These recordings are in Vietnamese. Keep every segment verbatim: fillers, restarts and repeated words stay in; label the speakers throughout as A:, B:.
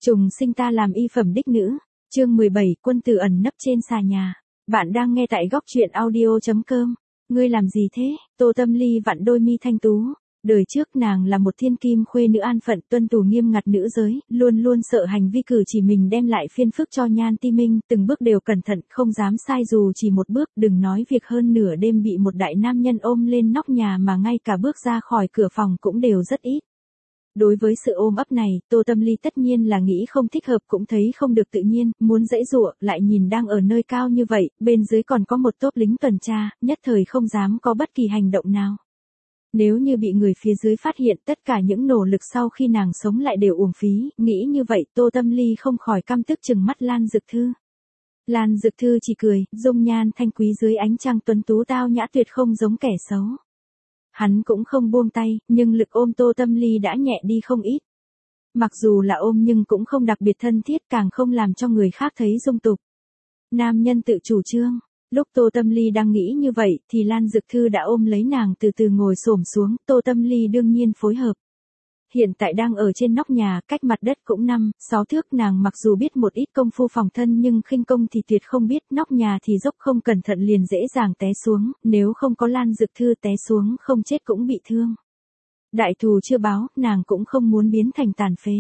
A: Trùng sinh ta làm y phẩm đích nữ. Chương mười bảy, quân tử ẩn nấp trên xà nhà. Bạn đang nghe tại góc truyện audio chấm com. Ngươi làm gì thế? Tô Tâm Ly vặn đôi mi thanh tú. Đời trước nàng là một thiên kim khuê nữ an phận, tuân thủ nghiêm ngặt nữ giới, luôn luôn sợ hành vi cử chỉ mình đem lại phiền phức cho Nhan Ti Minh, từng bước đều cẩn thận, không dám sai dù chỉ một bước, đừng nói việc hơn nửa đêm bị một đại nam nhân ôm lên nóc nhà mà ngay cả bước ra khỏi cửa phòng cũng đều rất ít. Đối với sự ôm ấp này, Tô Tâm Ly tất nhiên là nghĩ không thích hợp, cũng thấy không được tự nhiên, muốn giãy giụa, lại nhìn đang ở nơi cao như vậy, bên dưới còn có một tốp lính tuần tra, nhất thời không dám có bất kỳ hành động nào. Nếu như bị người phía dưới phát hiện, tất cả những nỗ lực sau khi nàng sống lại đều uổng phí, nghĩ như vậy, Tô Tâm Ly không khỏi căm tức trừng mắt Lan Dực Thư. Lan Dực Thư chỉ cười, dung nhan thanh quý dưới ánh trăng tuấn tú tao nhã tuyệt không giống kẻ xấu. Hắn cũng không buông tay, nhưng lực ôm Tô Tâm Ly đã nhẹ đi không ít. Mặc dù là ôm nhưng cũng không đặc biệt thân thiết, càng không làm cho người khác thấy dung tục. Nam nhân tự chủ trương. Lúc Tô Tâm Ly đang nghĩ như vậy, thì Lan Dực Thư đã ôm lấy nàng từ từ ngồi xổm xuống, Tô Tâm Ly đương nhiên phối hợp. Hiện tại đang ở trên nóc nhà, cách mặt đất cũng năm, sáu thước, nàng mặc dù biết một ít công phu phòng thân nhưng khinh công thì tuyệt không biết, nóc nhà thì dốc không cẩn thận liền dễ dàng té xuống, nếu không có Lan Dực Thư té xuống không chết cũng bị thương. Đại thù chưa báo, nàng cũng không muốn biến thành tàn phế.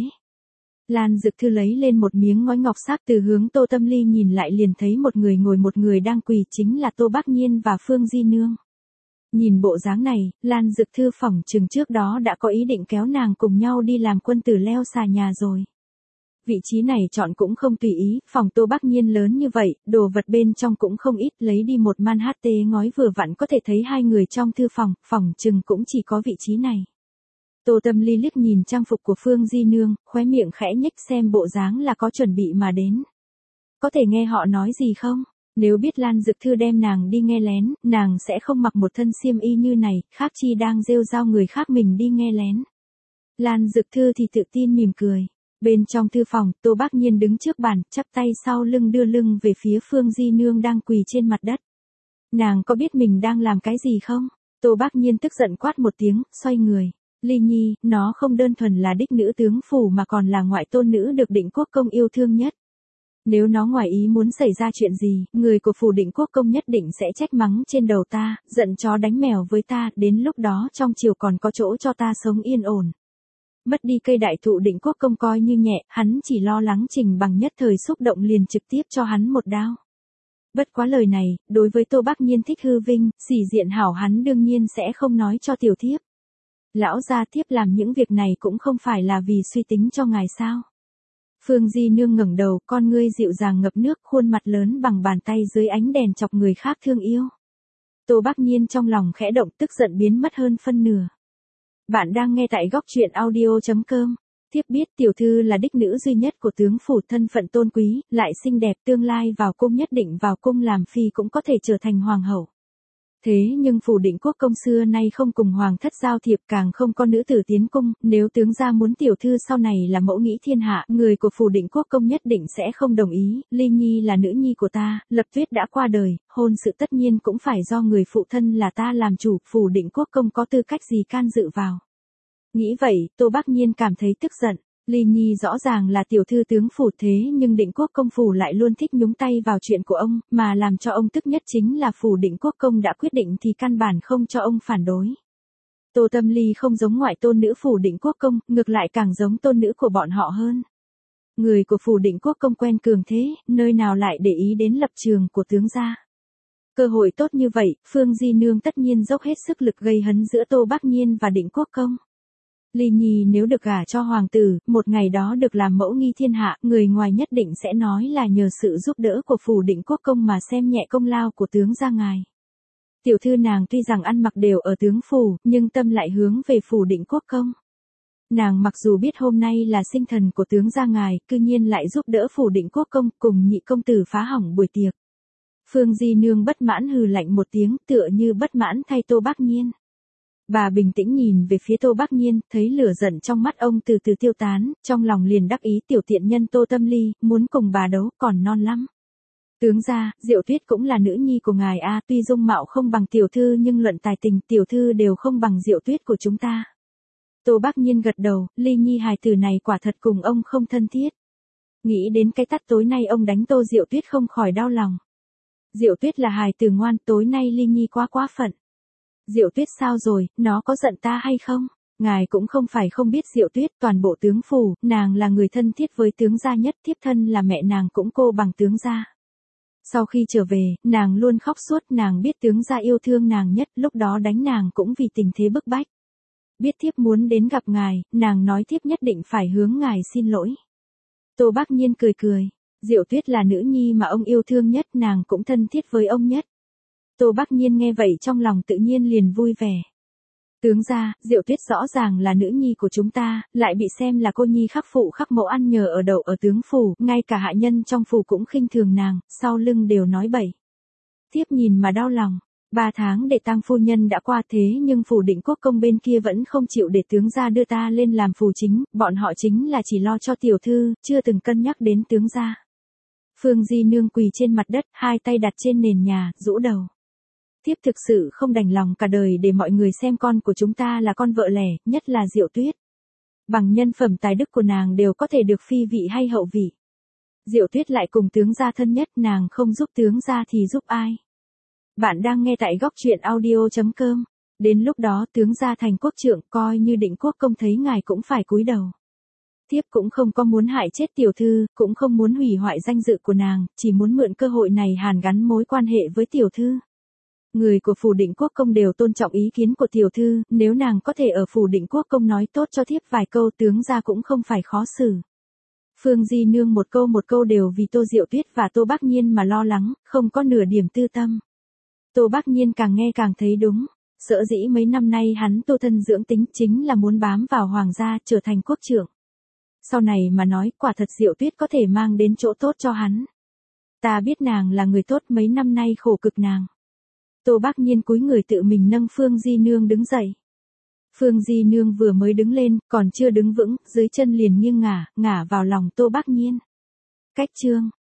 A: Lan Dực Thư lấy lên một miếng ngói ngọc sắc, từ hướng Tô Tâm Ly nhìn lại liền thấy một người ngồi, một người đang quỳ, chính là Tô Bác Nhiên và Phương Di Nương. Nhìn bộ dáng này, Lan Dực Thư phỏng chừng trước đó đã có ý định kéo nàng cùng nhau đi làm quân tử leo xà nhà rồi. Vị trí này chọn cũng không tùy ý, phòng Tô Bác Nhiên lớn như vậy, đồ vật bên trong cũng không ít, lấy đi một man hát tê ngói vừa vặn có thể thấy hai người trong thư phòng, phỏng chừng cũng chỉ có vị trí này. Tô Tâm Ly liếc nhìn trang phục của Phương Di Nương, khóe miệng khẽ nhếch, xem bộ dáng là có chuẩn bị mà đến. Có thể nghe họ nói gì không? Nếu biết Lan Dực Thư đem nàng đi nghe lén, nàng sẽ không mặc một thân xiêm y như này, khác chi đang rêu rao người khác mình đi nghe lén. Lan Dực Thư thì tự tin mỉm cười. Bên trong thư phòng, Tô Bác Nhiên đứng trước bàn, chắp tay sau lưng đưa lưng về phía Phương Di Nương đang quỳ trên mặt đất. Nàng có biết mình đang làm cái gì không? Tô Bác Nhiên tức giận quát một tiếng, xoay người. Ly Nhi, nó không đơn thuần là đích nữ tướng phủ mà còn là ngoại tôn nữ được Định Quốc Công yêu thương nhất. Nếu nó ngoài ý muốn xảy ra chuyện gì, người của phủ Định Quốc Công nhất định sẽ trách mắng trên đầu ta, giận chó đánh mèo với ta, đến lúc đó trong triều còn có chỗ cho ta sống yên ổn. Mất đi cây đại thụ Định Quốc Công coi như nhẹ, hắn chỉ lo lắng Trình Bằng nhất thời xúc động liền trực tiếp cho hắn một đao. Bất quá lời này, đối với Tô Bác Nhiên thích hư vinh, sỉ diện hảo hắn đương nhiên sẽ không nói cho tiểu thiếp. Lão gia thiếp làm những việc này cũng không phải là vì suy tính cho ngài sao? Phương Di Nương ngẩng đầu, con ngươi dịu dàng ngập nước, khuôn mặt lớn bằng bàn tay dưới ánh đèn chọc người khác thương yêu. Tô Bác Nhiên trong lòng khẽ động, tức giận biến mất hơn phân nửa. Bạn đang nghe tại góc truyện audio chấm com. Thiếp biết tiểu thư là đích nữ duy nhất của tướng phủ, thân phận tôn quý, lại xinh đẹp, tương lai vào cung nhất định vào cung làm phi cũng có thể trở thành hoàng hậu. Thế nhưng phủ Định Quốc Công xưa nay không cùng hoàng thất giao thiệp, càng không có nữ tử tiến cung, nếu tướng gia muốn tiểu thư sau này là mẫu nghĩ thiên hạ, người của phủ Định Quốc Công nhất định sẽ không đồng ý. Ly Nhi là nữ nhi của ta, Lập Tuyết đã qua đời, hôn sự tất nhiên cũng phải do người phụ thân là ta làm chủ, phủ Định Quốc Công có tư cách gì can dự vào. Nghĩ vậy, Tô Bác Nhiên cảm thấy tức giận. Ly Nhi rõ ràng là tiểu thư tướng phủ, thế nhưng Định Quốc Công phủ lại luôn thích nhúng tay vào chuyện của ông, mà làm cho ông tức nhất chính là phủ Định Quốc Công đã quyết định thì căn bản không cho ông phản đối. Tô Tâm Ly không giống ngoại tôn nữ phủ Định Quốc Công, ngược lại càng giống tôn nữ của bọn họ hơn. Người của phủ Định Quốc Công quen cường thế, nơi nào lại để ý đến lập trường của tướng gia. Cơ hội tốt như vậy, Phương Di Nương tất nhiên dốc hết sức lực gây hấn giữa Tô Bác Nhiên và Định Quốc Công. Ly Nhi nếu được gả cho hoàng tử, một ngày đó được làm mẫu nghi thiên hạ, người ngoài nhất định sẽ nói là nhờ sự giúp đỡ của phủ Định Quốc Công mà xem nhẹ công lao của tướng gia ngài. Tiểu thư nàng tuy rằng ăn mặc đều ở tướng phủ, nhưng tâm lại hướng về phủ Định Quốc Công. Nàng mặc dù biết hôm nay là sinh thần của tướng gia ngài, cư nhiên lại giúp đỡ phủ Định Quốc Công cùng nhị công tử phá hỏng buổi tiệc. Phương Di Nương bất mãn hừ lạnh một tiếng, tựa như bất mãn thay Tô Bác Nhiên. Bà bình tĩnh nhìn về phía Tô Bác Nhiên, thấy lửa giận trong mắt ông từ từ tiêu tán, trong lòng liền đắc ý, tiểu tiện nhân Tô Tâm Ly, muốn cùng bà đấu, còn non lắm. Tướng gia, Diệu Tuyết cũng là nữ nhi của ngài a, tuy dung mạo không bằng tiểu thư nhưng luận tài tình, tiểu thư đều không bằng Diệu Tuyết của chúng ta. Tô Bác Nhiên gật đầu, Ly Nhi hài tử này quả thật cùng ông không thân thiết. Nghĩ đến cái tát tối nay ông đánh Tô Diệu Tuyết không khỏi đau lòng. Diệu Tuyết là hài tử ngoan, tối nay Ly Nhi quá quá phận. Diệu Tuyết sao rồi, nó có giận ta hay không? Ngài cũng không phải không biết Diệu Tuyết, toàn bộ tướng phủ, nàng là người thân thiết với tướng gia nhất, thiếp thân là mẹ nàng cũng cô bằng tướng gia. Sau khi trở về, nàng luôn khóc suốt, nàng biết tướng gia yêu thương nàng nhất, lúc đó đánh nàng cũng vì tình thế bức bách. Biết thiếp muốn đến gặp ngài, nàng nói thiếp nhất định phải hướng ngài xin lỗi. Tô Bác Nhiên cười cười, Diệu Tuyết là nữ nhi mà ông yêu thương nhất, nàng cũng thân thiết với ông nhất. Tô Bác Nhiên nghe vậy trong lòng tự nhiên liền vui vẻ. Tướng gia, Diệu Tuyết rõ ràng là nữ nhi của chúng ta, lại bị xem là cô nhi khắc phụ khắc mẫu ăn nhờ ở đậu ở tướng phủ, ngay cả hạ nhân trong phủ cũng khinh thường nàng, sau lưng đều nói bậy. Thiếp nhìn mà đau lòng, ba tháng để tang phu nhân đã qua thế nhưng phủ Định Quốc công bên kia vẫn không chịu để tướng gia đưa ta lên làm phù chính, bọn họ chính là chỉ lo cho tiểu thư, chưa từng cân nhắc đến tướng gia. Phương Di Nương quỳ trên mặt đất, hai tay đặt trên nền nhà, rũ đầu. Thiếp thực sự không đành lòng cả đời để mọi người xem con của chúng ta là con vợ lẽ, nhất là Diệu Tuyết. Bằng nhân phẩm tài đức của nàng đều có thể được phi vị hay hậu vị. Diệu Tuyết lại cùng tướng gia thân nhất, nàng không giúp tướng gia thì giúp ai? Bạn đang nghe tại góc truyện audio chấm com. Đến lúc đó tướng gia thành quốc trượng, coi như Định Quốc công thấy ngài cũng phải cúi đầu. Thiếp cũng không có muốn hại chết tiểu thư, cũng không muốn hủy hoại danh dự của nàng, chỉ muốn mượn cơ hội này hàn gắn mối quan hệ với tiểu thư. Người của phủ Định Quốc công đều tôn trọng ý kiến của tiểu thư, nếu nàng có thể ở phủ Định Quốc công nói tốt cho thiếp vài câu, tướng gia cũng không phải khó xử. Phương Di Nương một câu một câu đều vì Tô Diệu Tuyết và Tô Bác Nhiên mà lo lắng, không có nửa điểm tư tâm. Tô Bác Nhiên càng nghe càng thấy đúng, sợ dĩ mấy năm nay hắn Tô thân dưỡng tính chính là muốn bám vào hoàng gia, trở thành quốc trưởng. Sau này mà nói, quả thật Diệu Tuyết có thể mang đến chỗ tốt cho hắn. Ta biết nàng là người tốt, mấy năm nay khổ cực nàng. Tô Bác Nhiên cúi người tự mình nâng Phương Di Nương đứng dậy. Phương Di Nương vừa mới đứng lên, còn chưa đứng vững, dưới chân liền nghiêng ngả, ngả vào lòng Tô Bác Nhiên. Cách chương